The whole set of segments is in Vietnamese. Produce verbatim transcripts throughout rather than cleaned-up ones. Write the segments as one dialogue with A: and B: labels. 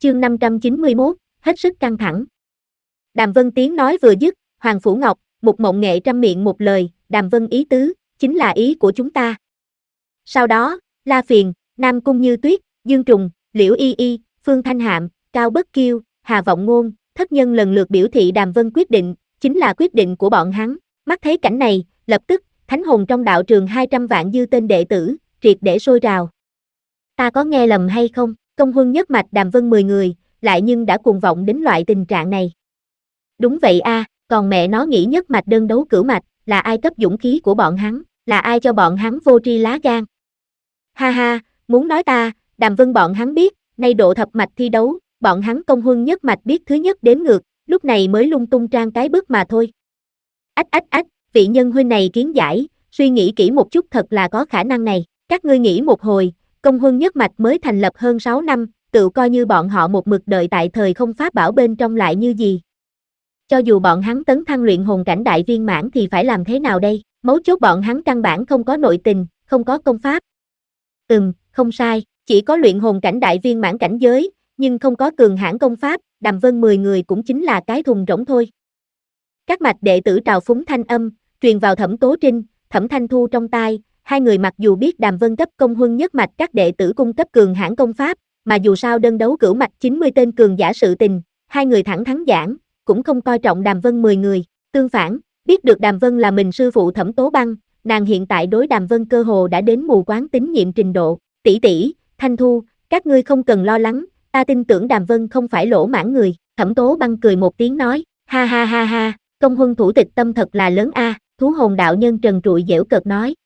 A: Chương năm trăm chín mươi mốt, hết sức căng thẳng. Đàm Vân tiếng nói vừa dứt, Hoàng Phủ Ngọc, Mục Mộng Nghệ trăm miệng một lời, Đàm Vân ý tứ, chính là ý của chúng ta. Sau đó, La Phiền, Nam Cung Như Tuyết, Dương Trùng, Liễu Y Y, Phương Thanh Hạm, Cao Bất Kiêu, Hà Vọng Ngôn, thất nhân lần lượt biểu thị Đàm Vân quyết định, chính là quyết định của bọn hắn. Mắt thấy cảnh này, lập tức, thánh hồn trong đạo trường hai trăm vạn dư tên đệ tử, triệt để sôi trào. Ta có nghe lầm hay không? Công huân nhất mạch Đàm Vân mười người, lại nhưng đã cuồng vọng đến loại tình trạng này. Đúng vậy a, à, còn mẹ nó nghĩ nhất mạch đơn đấu cửu mạch, là ai cấp dũng khí của bọn hắn, là ai cho bọn hắn vô tri lá gan. Ha ha, muốn nói ta, Đàm Vân bọn hắn biết, nay độ thập mạch thi đấu, bọn hắn công huân nhất mạch biết thứ nhất đếm ngược, lúc này mới lung tung trang cái bước mà thôi. Ách ách ách, vị nhân huynh này kiến giải, suy nghĩ kỹ một chút thật là có khả năng này, các ngươi nghĩ một hồi. Công huân nhất mạch mới thành lập hơn sáu năm, tự coi như bọn họ một mực đợi tại thời không pháp bảo bên trong lại như gì. Cho dù bọn hắn tấn thăng luyện hồn cảnh đại viên mãn thì phải làm thế nào đây? Mấu chốt bọn hắn căn bản không có nội tình, không có công pháp. Ừm, không sai, chỉ có luyện hồn cảnh đại viên mãn cảnh giới, nhưng không có cường hãn công pháp, Đàm Vân mười người cũng chính là cái thùng rỗng thôi. Các mạch đệ tử trào phúng thanh âm, truyền vào Thẩm Tố Trinh, Thẩm Thanh Thu trong tai. Hai người mặc dù biết Đàm Vân cấp công huân nhất mạch các đệ tử cung cấp cường hãn công pháp, mà dù sao đơn đấu cửu mạch chín mươi tên cường giả sự tình, hai người thẳng thắn giảng, cũng không coi trọng Đàm Vân mười người. Tương phản, biết được Đàm Vân là mình sư phụ Thẩm Tố Băng, nàng hiện tại đối Đàm Vân cơ hồ đã đến mù quáng tín nhiệm trình độ. Tỷ tỷ, Thanh Thu, các ngươi không cần lo lắng, ta tin tưởng Đàm Vân không phải lỗ mãn người. Thẩm Tố Băng cười một tiếng nói, ha ha ha ha, công huân thủ tịch tâm thật là lớn a. Thú hồn đạo nhân trần trụi giễu cợt nói.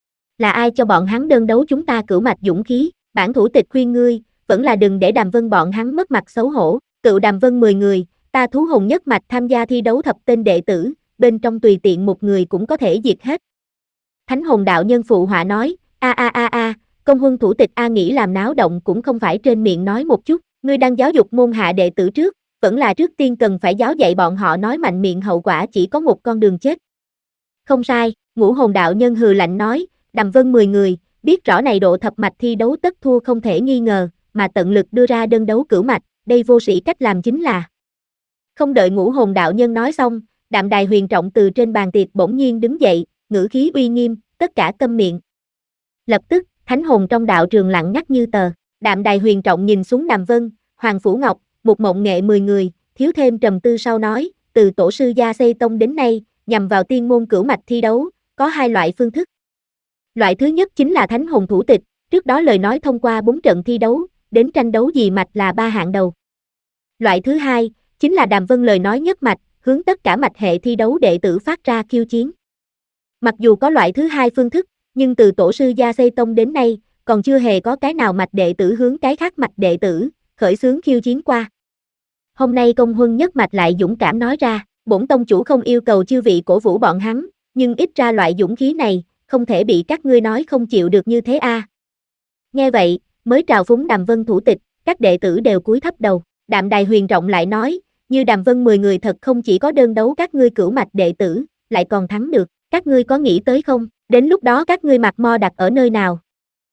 A: Là ai cho bọn hắn đơn đấu chúng ta cửu mạch dũng khí, bản thủ tịch khuyên ngươi, vẫn là đừng để Đàm Vân bọn hắn mất mặt xấu hổ, cựu Đàm Vân mười người, ta thú hồn nhất mạch tham gia thi đấu thập tên đệ tử, bên trong tùy tiện một người cũng có thể diệt hết. Thánh hồn đạo nhân phụ họa nói, a a a a, công huân thủ tịch a nghĩ làm náo động cũng không phải trên miệng nói một chút, ngươi đang giáo dục môn hạ đệ tử trước, vẫn là trước tiên cần phải giáo dạy bọn họ nói mạnh miệng hậu quả chỉ có một con đường chết. Không sai, ngũ hồn đạo nhân hừ lạnh nói, Đàm Vân mười người, biết rõ này độ thập mạch thi đấu tất thua không thể nghi ngờ, mà tận lực đưa ra đơn đấu cửu mạch, đây vô sĩ cách làm chính là. Không đợi ngũ hồn đạo nhân nói xong, Đạm Đài Huyền Trọng từ trên bàn tiệc bỗng nhiên đứng dậy, ngữ khí uy nghiêm, tất cả câm miệng. Lập tức, thánh hồn trong đạo trường lặng ngắt như tờ, Đạm Đài Huyền Trọng nhìn xuống Đàm Vân, Hoàng Phủ Ngọc, Mục Mộng Nghệ mười người, thiếu thêm trầm tư sau nói, từ tổ sư gia xây tông đến nay, nhằm vào tiên môn cửu mạch thi đấu, có hai loại phương thức. Loại thứ nhất chính là thánh hồn thủ tịch, trước đó lời nói thông qua bốn trận thi đấu, đến tranh đấu gì mạch là ba hạng đầu. Loại thứ hai, chính là Đàm Vân lời nói nhất mạch, hướng tất cả mạch hệ thi đấu đệ tử phát ra khiêu chiến. Mặc dù có loại thứ hai phương thức, nhưng từ tổ sư gia xây tông đến nay, còn chưa hề có cái nào mạch đệ tử hướng cái khác mạch đệ tử, khởi xướng khiêu chiến qua. Hôm nay công huân nhất mạch lại dũng cảm nói ra, bổn tông chủ không yêu cầu chư vị cổ vũ bọn hắn, nhưng ít ra loại dũng khí này, không thể bị các ngươi nói không chịu được như thế a. À. Nghe vậy, mới trào phúng Đàm Vân thủ tịch, các đệ tử đều cúi thấp đầu, Đạm Đài Huyền Trọng lại nói, như Đàm Vân mười người thật không chỉ có đơn đấu các ngươi cửu mạch đệ tử, lại còn thắng được, các ngươi có nghĩ tới không, đến lúc đó các ngươi mặt mo đặt ở nơi nào?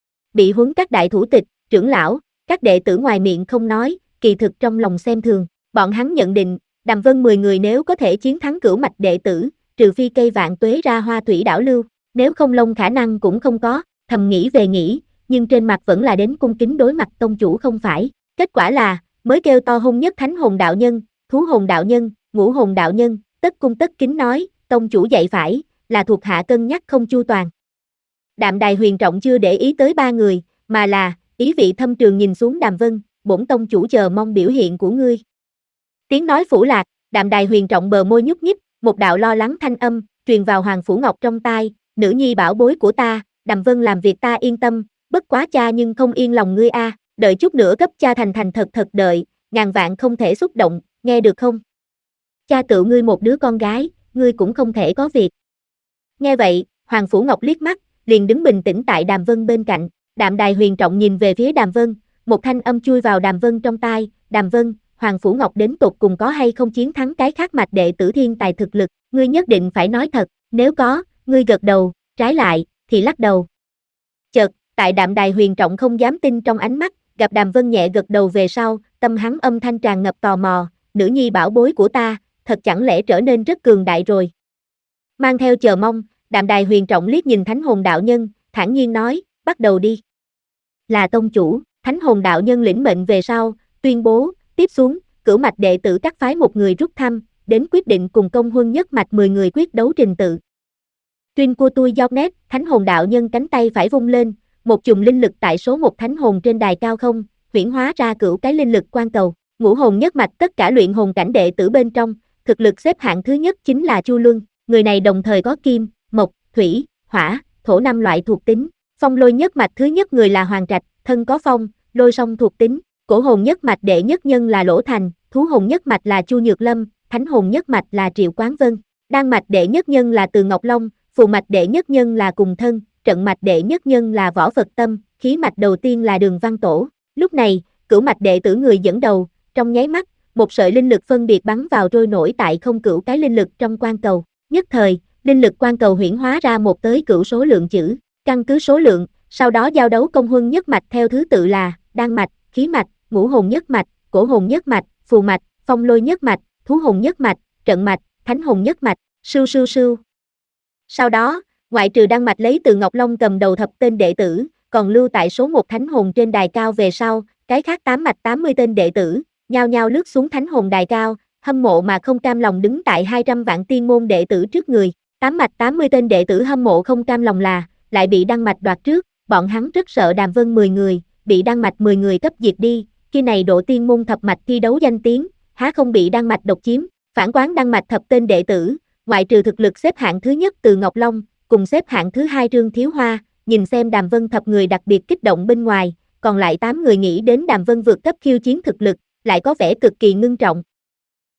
A: Bị huấn các đại thủ tịch, trưởng lão, các đệ tử ngoài miệng không nói, kỳ thực trong lòng xem thường, bọn hắn nhận định, Đàm Vân mười người nếu có thể chiến thắng cửu mạch đệ tử, trừ phi cây vạn tuế ra hoa thủy đảo lưu, nếu không lông khả năng cũng không có, thầm nghĩ về nghĩ, nhưng trên mặt vẫn là đến cung kính đối mặt tông chủ không phải, kết quả là, mới kêu to hung nhất thánh hồn đạo nhân, thú hồn đạo nhân, ngũ hồn đạo nhân, tất cung tất kính nói, tông chủ dạy phải, là thuộc hạ cân nhắc không chu toàn. Đạm Đài Huyền Trọng chưa để ý tới ba người, mà là, ý vị thâm trường nhìn xuống Đàm Vân, bổn tông chủ chờ mong biểu hiện của ngươi. Tiếng nói phủ lạc, Đạm Đài Huyền Trọng bờ môi nhúc nhích, một đạo lo lắng thanh âm, truyền vào Hoàng Phủ Ngọc trong tai, nữ nhi bảo bối của ta, Đàm Vân làm việc ta yên tâm, bất quá cha nhưng không yên lòng ngươi a, đợi chút nữa cấp cha thành thành thật thật đợi, ngàn vạn không thể xúc động, nghe được không? Cha tự ngươi một đứa con gái, ngươi cũng không thể có việc. Nghe vậy, Hoàng Phủ Ngọc liếc mắt, liền đứng bình tĩnh tại Đàm Vân bên cạnh, Đạm Đài Huyền Trọng nhìn về phía Đàm Vân, một thanh âm chui vào Đàm Vân trong tai, Đàm Vân, Hoàng Phủ Ngọc đến tột cùng có hay không chiến thắng cái khác mạch đệ tử thiên tài thực lực, ngươi nhất định phải nói thật, nếu có, ngươi gật đầu, trái lại, thì lắc đầu. Chợt, tại Đạm Đài Huyền Trọng không dám tin trong ánh mắt, gặp Đàm Vân nhẹ gật đầu về sau, tâm hắn âm thanh tràn ngập tò mò, nữ nhi bảo bối của ta, thật chẳng lẽ trở nên rất cường đại rồi. Mang theo chờ mong, Đạm Đài Huyền trọng liếc nhìn Thánh Hồn đạo nhân, thản nhiên nói, bắt đầu đi. Là tông chủ, Thánh Hồn đạo nhân lĩnh mệnh về sau, tuyên bố, tiếp xuống, cửu mạch đệ tử các phái một người rút thăm, đến quyết định cùng công huân nhất mạch mười người quyết đấu trình tự. Tuyên của tôi giao nét, Thánh Hồn đạo nhân cánh tay phải vung lên, một chùm linh lực tại số một thánh hồn trên đài cao không, huyễn hóa ra cửu cái linh lực quan cầu, ngũ hồn nhất mạch tất cả luyện hồn cảnh đệ tử bên trong, thực lực xếp hạng thứ nhất chính là Chu Luân, người này đồng thời có kim, mộc, thủy, hỏa, thổ năm loại thuộc tính. Phong lôi nhất mạch thứ nhất người là Hoàng Trạch, thân có phong, lôi song thuộc tính. Cổ hồn nhất mạch đệ nhất nhân là Lỗ Thành, thú hồn nhất mạch là Chu Nhược Lâm, thánh hồn nhất mạch là Triệu Quán Vân. Đan mạch đệ nhất nhân là Từ Ngọc Long, phù mạch đệ nhất nhân là Cùng Thân, trận mạch đệ nhất nhân là Võ Phật Tâm, khí mạch đầu tiên là Đường Văn Tổ. Lúc này, cửu mạch đệ tử người dẫn đầu, trong nháy mắt, một sợi linh lực phân biệt bắn vào trôi nổi tại không cửu cái linh lực trong quan cầu. Nhất thời, linh lực quan cầu huyễn hóa ra một tới cửu số lượng chữ, căn cứ số lượng, sau đó giao đấu công huân nhất mạch theo thứ tự là đan mạch, khí mạch, ngũ hồn nhất mạch, cổ hồn nhất mạch, phù mạch, phong lôi nhất mạch, thú hồn nhất mạch, trận mạch, thánh hồn nhất mạch, sưu sưu sưu. Sau đó, ngoại trừ đan mạch lấy Từ Ngọc Long cầm đầu thập tên đệ tử, còn lưu tại số một thánh hồn trên đài cao về sau, cái khác tám mạch tám mươi tên đệ tử, nhao nhao lướt xuống thánh hồn đài cao, hâm mộ mà không cam lòng đứng tại hai trăm vạn tiên môn đệ tử trước người. Tám mạch tám mươi tên đệ tử hâm mộ không cam lòng là, lại bị đan mạch đoạt trước, bọn hắn rất sợ Đàm Vân mười người, bị đan mạch mười người cấp diệt đi, khi này độ tiên môn thập mạch thi đấu danh tiếng, há không bị đan mạch độc chiếm, phản quán đan mạch thập tên đệ tử, ngoại trừ thực lực xếp hạng thứ nhất Từ Ngọc Long, cùng xếp hạng thứ hai Trương Thiếu Hoa, nhìn xem Đàm Vân thập người đặc biệt kích động bên ngoài, còn lại tám người nghĩ đến Đàm Vân vượt cấp khiêu chiến thực lực, lại có vẻ cực kỳ ngưng trọng.